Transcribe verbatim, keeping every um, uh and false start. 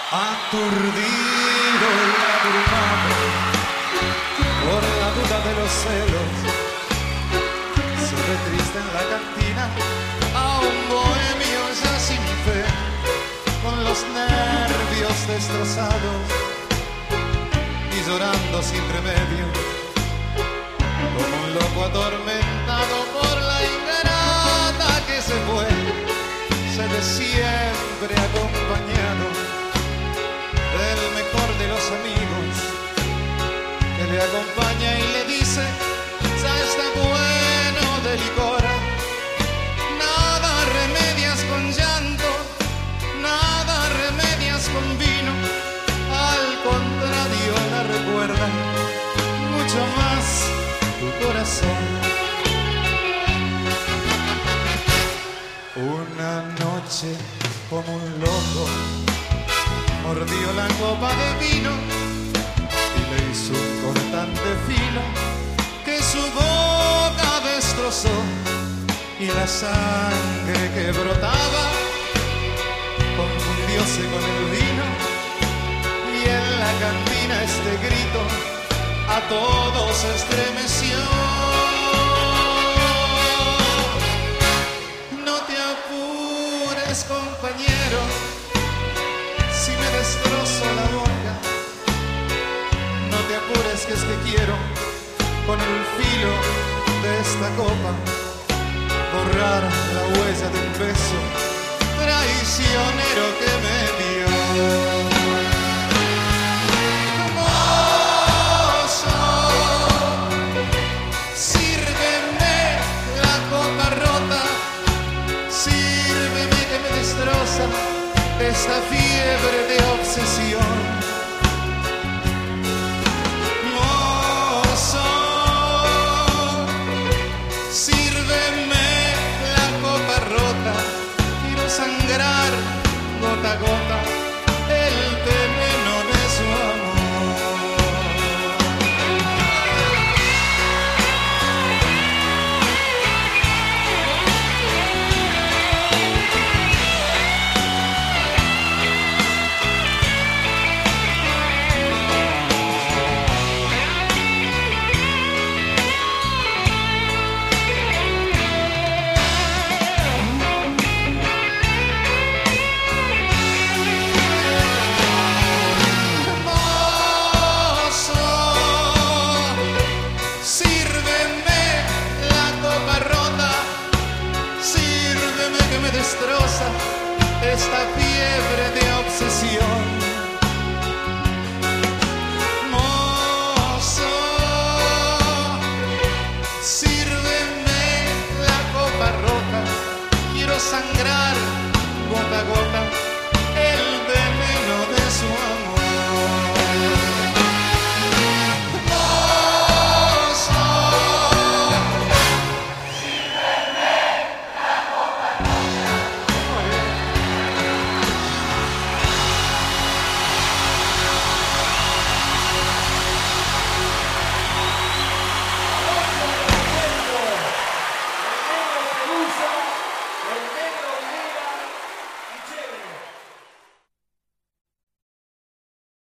Aturdido y abrumado por la duda de los celos, se ve triste en la cantina a un bohemio ya sin fe, con los nervios destrozados y llorando sin remedio, como un loco atormentado por la ingrata que se fue, se ve siempre acompañado del mejor de los amigos, que le acompaña y le dice: ya está bueno de licor, nada remedias con llanto, nada remedias con vino, al contrario la recuerda mucho más tu corazón. Una noche como un loco mordió la copa de vino y le hizo un cortante filo que su boca destrozó, y la sangre que brotaba confundióse con el vino, y en la cantina este grito a todos estremeció: no te apures, compañero, si me destrozo la boca, no te apures, que es que quiero con el filo de esta copa borrar la huella de un beso traicionero que me dio. Mozo, sírveme la copa rota, sírveme que me destroza esta fiebre de obsesión. Mozo, sírveme la copa rota, quiero sangrar gota a gota el veneno de su amor. Destroza esta fiebre de obsesión. Mozo, sírveme la copa rota, quiero sangrar gota a gota